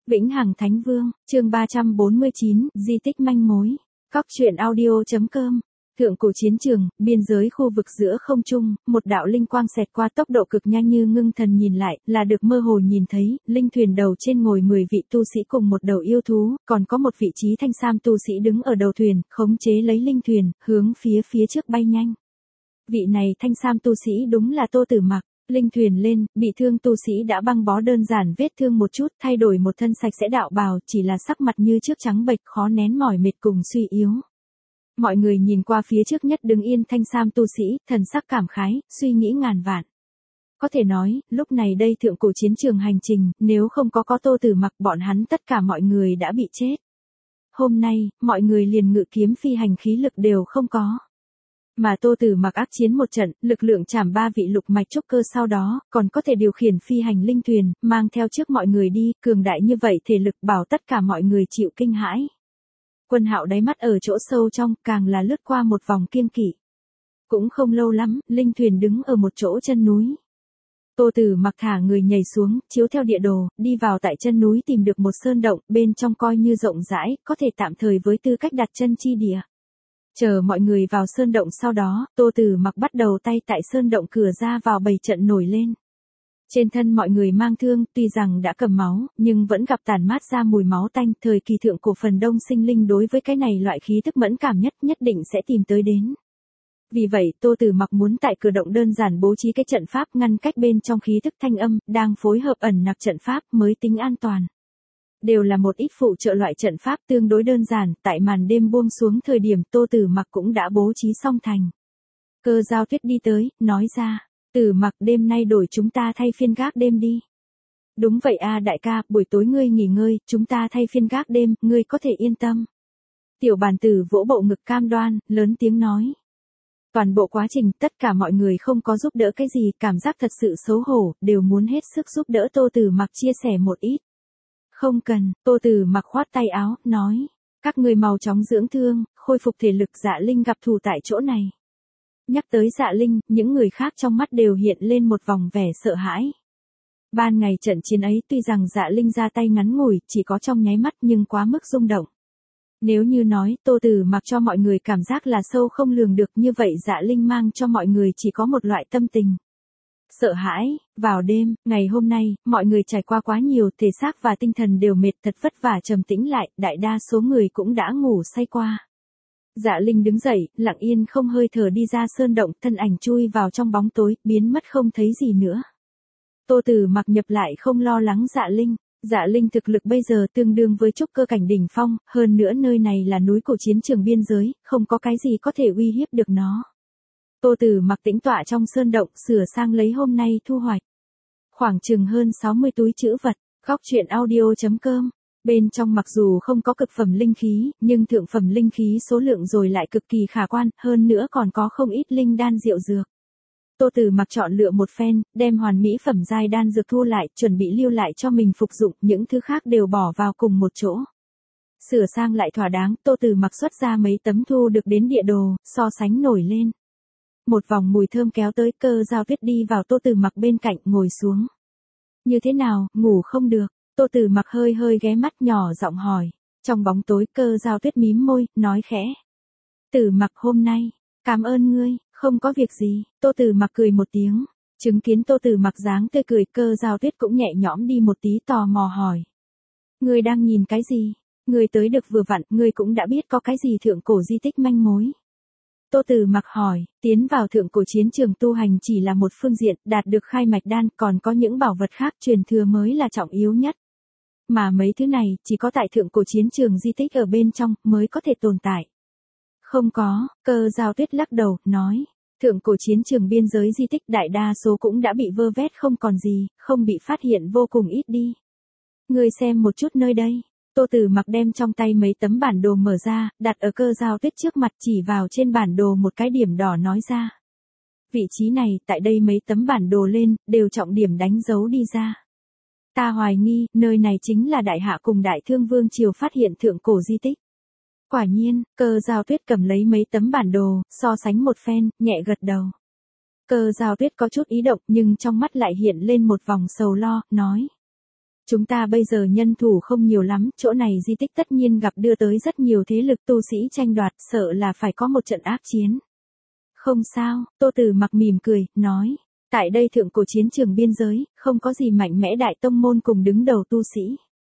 Vĩnh Hằng Thánh Vương, chương 349, di tích manh mối. Cóc truyện audio.com. Thượng cổ chiến trường, biên giới khu vực giữa không trung, một đạo linh quang xẹt qua tốc độ cực nhanh, như ngưng thần nhìn lại, là được mơ hồ nhìn thấy, linh thuyền đầu trên ngồi 10 vị tu sĩ cùng một đầu yêu thú, còn có một vị trí thanh sam tu sĩ đứng ở đầu thuyền, khống chế lấy linh thuyền, hướng phía trước bay nhanh. Vị này thanh sam tu sĩ đúng là Tô Tử Mặc. Linh thuyền lên, bị thương tu sĩ đã băng bó đơn giản vết thương một chút, thay đổi một thân sạch sẽ đạo bào, chỉ là sắc mặt như trước trắng bệch, khó nén mỏi mệt cùng suy yếu. Mọi người nhìn qua phía trước nhất đứng yên thanh sam tu sĩ, thần sắc cảm khái, suy nghĩ ngàn vạn. Có thể nói, lúc này đây thượng cổ chiến trường hành trình, nếu không có Tô Tử Mặc, bọn hắn tất cả mọi người đã bị chết. Hôm nay, mọi người liền ngự kiếm phi hành khí lực đều không có. Mà Tô Tử Mặc ác chiến một trận, lực lượng chảm 3 vị lục mạch trúc cơ, sau đó, còn có thể điều khiển phi hành linh thuyền, mang theo trước mọi người đi, cường đại như vậy thể lực bảo tất cả mọi người chịu kinh hãi. Quân Hạo đáy mắt ở chỗ sâu trong, càng là lướt qua một vòng kiêng kỵ. Cũng không lâu lắm, linh thuyền đứng ở một chỗ chân núi. Tô Tử Mặc thả người nhảy xuống, chiếu theo địa đồ, đi vào tại chân núi tìm được một sơn động, bên trong coi như rộng rãi, có thể tạm thời với tư cách đặt chân chi địa. Chờ mọi người vào sơn động sau đó, Tô Tử Mặc bắt đầu tay tại sơn động cửa ra vào bày trận nổi lên. Trên thân mọi người mang thương, tuy rằng đã cầm máu, nhưng vẫn gặp tản mát ra mùi máu tanh, thời kỳ thượng cổ phần đông sinh linh đối với cái này loại khí tức mẫn cảm nhất định sẽ tìm tới đến. Vì vậy, Tô Tử Mặc muốn tại cửa động đơn giản bố trí cái trận pháp ngăn cách bên trong khí tức thanh âm, đang phối hợp ẩn nặc trận pháp mới tính an toàn. Đều là một ít phụ trợ loại trận pháp tương đối đơn giản, tại màn đêm buông xuống thời điểm Tô Tử Mặc cũng đã bố trí xong thành. Cơ Giao Tuyết đi tới, nói ra, Tử Mặc, đêm nay đổi chúng ta thay phiên gác đêm đi. Đúng vậy a đại ca, buổi tối ngươi nghỉ ngơi, chúng ta thay phiên gác đêm, ngươi có thể yên tâm. Tiểu Bàn Tử vỗ bộ ngực cam đoan, lớn tiếng nói. Toàn bộ quá trình, tất cả mọi người không có giúp đỡ cái gì, cảm giác thật sự xấu hổ, đều muốn hết sức giúp đỡ Tô Tử Mặc chia sẻ một ít. Không cần, Tô Tử Mặc khoát tay áo, nói. Các người mau chóng dưỡng thương, khôi phục thể lực. Dạ Linh gặp thù tại chỗ này. Nhắc tới Dạ Linh, những người khác trong mắt đều hiện lên một vòng vẻ sợ hãi. Ban ngày trận chiến ấy tuy rằng Dạ Linh ra tay ngắn ngủi, chỉ có trong nháy mắt nhưng quá mức rung động. Nếu như nói Tô Tử Mặc cho mọi người cảm giác là sâu không lường được, như vậy Dạ Linh mang cho mọi người chỉ có một loại tâm tình. Sợ hãi. Vào đêm, ngày hôm nay, mọi người trải qua quá nhiều, thể xác và tinh thần đều mệt, thật vất vả trầm tĩnh lại, đại đa số người cũng đã ngủ say qua. Dạ Linh đứng dậy, lặng yên không hơi thở đi ra sơn động, thân ảnh chui vào trong bóng tối, biến mất không thấy gì nữa. Tô Tử Mặc nhập lại không lo lắng Dạ Linh. Dạ Linh thực lực bây giờ tương đương với trúc cơ cảnh đỉnh phong, hơn nữa nơi này là núi cổ chiến trường biên giới, không có cái gì có thể uy hiếp được nó. Tô Tử Mặc tĩnh tọa trong sơn động, sửa sang lấy hôm nay thu hoạch. Khoảng chừng hơn 60 túi trữ vật. Cóc truyện audio.com. Bên trong mặc dù không có cực phẩm linh khí, nhưng thượng phẩm linh khí số lượng rồi lại cực kỳ khả quan, hơn nữa còn có không ít linh đan diệu dược. Tô Tử Mặc chọn lựa một phen, đem hoàn mỹ phẩm giai đan dược thu lại, chuẩn bị lưu lại cho mình phục dụng, những thứ khác đều bỏ vào cùng một chỗ. Sửa sang lại thỏa đáng, Tô Tử Mặc xuất ra mấy tấm thu được đến địa đồ, so sánh nổi lên. Một vòng mùi thơm kéo tới, Cơ Giao Tuyết đi vào Tô Tử Mặc bên cạnh, ngồi xuống. Như thế nào, ngủ không được? Tô Tử Mặc hơi ghé mắt nhỏ giọng hỏi. Trong bóng tối, Cơ Giao Tuyết mím môi, nói khẽ. Tử Mặc, hôm nay, cảm ơn ngươi, không có việc gì. Tô Tử Mặc cười một tiếng. Chứng kiến Tô Tử Mặc dáng tươi cười, Cơ Giao Tuyết cũng nhẹ nhõm đi một tí, tò mò hỏi. Ngươi đang nhìn cái gì? Ngươi tới được vừa vặn, ngươi cũng đã biết có cái gì thượng cổ di tích manh mối. Tô Tử Mặc hỏi, tiến vào thượng cổ chiến trường tu hành chỉ là một phương diện, đạt được khai mạch đan, còn có những bảo vật khác truyền thừa mới là trọng yếu nhất. Mà mấy thứ này, chỉ có tại thượng cổ chiến trường di tích ở bên trong, mới có thể tồn tại. Không có, Cơ Giao Tuyết lắc đầu, nói, thượng cổ chiến trường biên giới di tích đại đa số cũng đã bị vơ vét không còn gì, không bị phát hiện vô cùng ít đi. Ngươi xem một chút nơi đây. Tô Tử Mặc đem trong tay mấy tấm bản đồ mở ra, đặt ở Cơ Giao Tuyết trước mặt, chỉ vào trên bản đồ một cái điểm đỏ nói ra. Vị trí này, tại đây mấy tấm bản đồ lên, đều trọng điểm đánh dấu đi ra. Ta hoài nghi, nơi này chính là Đại Hạ cùng Đại Thương Vương triều phát hiện thượng cổ di tích. Quả nhiên, Cơ Giao Tuyết cầm lấy mấy tấm bản đồ, so sánh một phen, nhẹ gật đầu. Cơ Giao Tuyết có chút ý động, nhưng trong mắt lại hiện lên một vòng sầu lo, nói. Chúng ta bây giờ nhân thủ không nhiều lắm, chỗ này di tích tất nhiên gặp đưa tới rất nhiều thế lực tu sĩ tranh đoạt, sợ là phải có một trận ác chiến. Không sao, Tô Tử Mặc mỉm cười, nói. Tại đây thượng cổ chiến trường biên giới, không có gì mạnh mẽ đại tông môn cùng đứng đầu tu sĩ.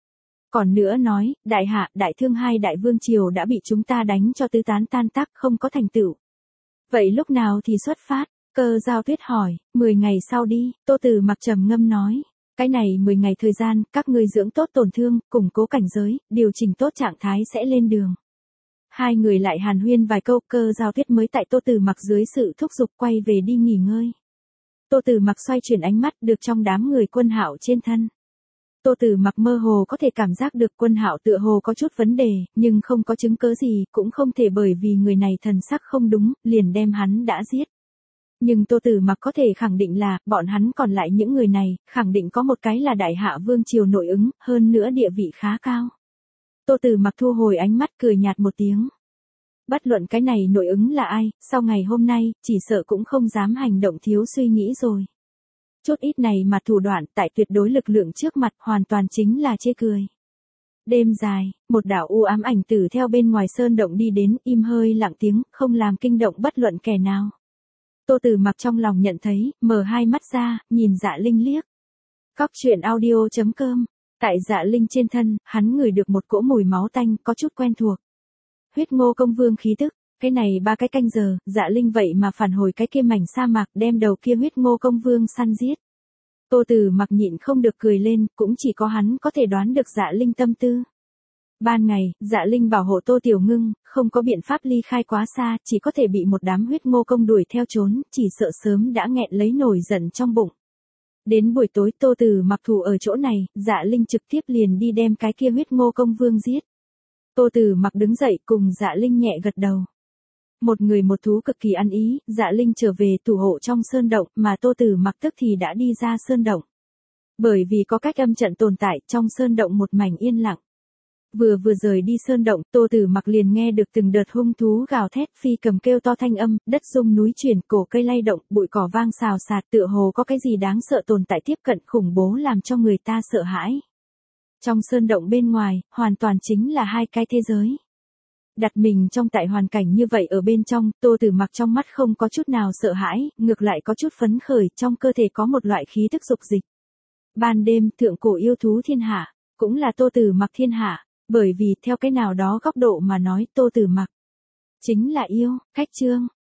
Còn nữa nói, đại hạ, đại thương hai đại vương triều đã bị chúng ta đánh cho tứ tán tan tác không có thành tựu. Vậy lúc nào thì xuất phát? Cơ Giao Tuyết hỏi, 10 ngày sau đi, Tô Tử Mặc trầm ngâm nói. Cái này 10 ngày thời gian, các ngươi dưỡng tốt tổn thương, củng cố cảnh giới, điều chỉnh tốt trạng thái sẽ lên đường. Hai người lại hàn huyên vài câu, Cơ Giao Tuyết mới tại Tô Tử Mặc dưới sự thúc giục quay về đi nghỉ ngơi. Tô Tử Mặc xoay chuyển ánh mắt được trong đám người Quân Hạo trên thân. Tô Tử Mặc mơ hồ có thể cảm giác được Quân Hạo tựa hồ có chút vấn đề, nhưng không có chứng cớ gì, cũng không thể bởi vì người này thần sắc không đúng, liền đem hắn đã giết. Nhưng Tô Tử Mặc có thể khẳng định là, bọn hắn còn lại những người này, khẳng định có một cái là đại hạ vương triều nội ứng, hơn nữa địa vị khá cao. Tô Tử Mặc thu hồi ánh mắt cười nhạt một tiếng. Bất luận cái này nội ứng là ai, sau ngày hôm nay, chỉ sợ cũng không dám hành động thiếu suy nghĩ rồi. Chút ít này mà thủ đoạn tại tuyệt đối lực lượng trước mặt hoàn toàn chính là chê cười. Đêm dài, một đạo u ám ảnh tử theo bên ngoài sơn động đi đến, im hơi lặng tiếng, không làm kinh động bất luận kẻ nào. Tô Tử Mặc trong lòng nhận thấy, mở hai mắt ra, nhìn Dạ Linh liếc. Cóc truyện audio.com. Tại Dạ Linh trên thân, hắn ngửi được một cỗ mùi máu tanh, có chút quen thuộc. Huyết Ngô Công Vương khí tức, cái này 3 cái canh giờ, Dạ Linh vậy mà phản hồi cái kia mảnh sa mạc đem đầu kia Huyết Ngô Công Vương săn giết. Tô Tử Mặc nhịn không được cười lên, cũng chỉ có hắn có thể đoán được Dạ Linh tâm tư. Ban ngày, Dạ Linh bảo hộ Tô Tiểu Ngưng, không có biện pháp ly khai quá xa, chỉ có thể bị một đám huyết ngô công đuổi theo trốn, chỉ sợ sớm đã nghẹn lấy nổi giận trong bụng. Đến buổi tối Tô Tử Mặc thủ ở chỗ này, Dạ Linh trực tiếp liền đi đem cái kia huyết ngô công vương giết. Tô Tử Mặc đứng dậy cùng Dạ Linh nhẹ gật đầu. Một người một thú cực kỳ ăn ý, Dạ Linh trở về thủ hộ trong sơn động, mà Tô Tử Mặc tức thì đã đi ra sơn động. Bởi vì có cách âm trận tồn tại, trong sơn động một mảnh yên lặng. Vừa rời đi sơn động, Tô Tử Mặc liền nghe được từng đợt hung thú gào thét, phi cầm kêu to thanh âm, đất rung núi chuyển, cổ cây lay động, bụi cỏ vang xào xạc, tựa hồ có cái gì đáng sợ tồn tại tiếp cận khủng bố làm cho người ta sợ hãi. Trong sơn động bên ngoài, hoàn toàn chính là hai cái thế giới. Đặt mình trong tại hoàn cảnh như vậy ở bên trong, Tô Tử Mặc trong mắt không có chút nào sợ hãi, ngược lại có chút phấn khởi, trong cơ thể có một loại khí tức dục dịch. Ban đêm, thượng cổ yêu thú thiên hạ, cũng là Tô Tử Mặc thiên hạ. Bởi vì theo cái nào đó góc độ mà nói Tô Tử Mặc chính là yêu, cách chương.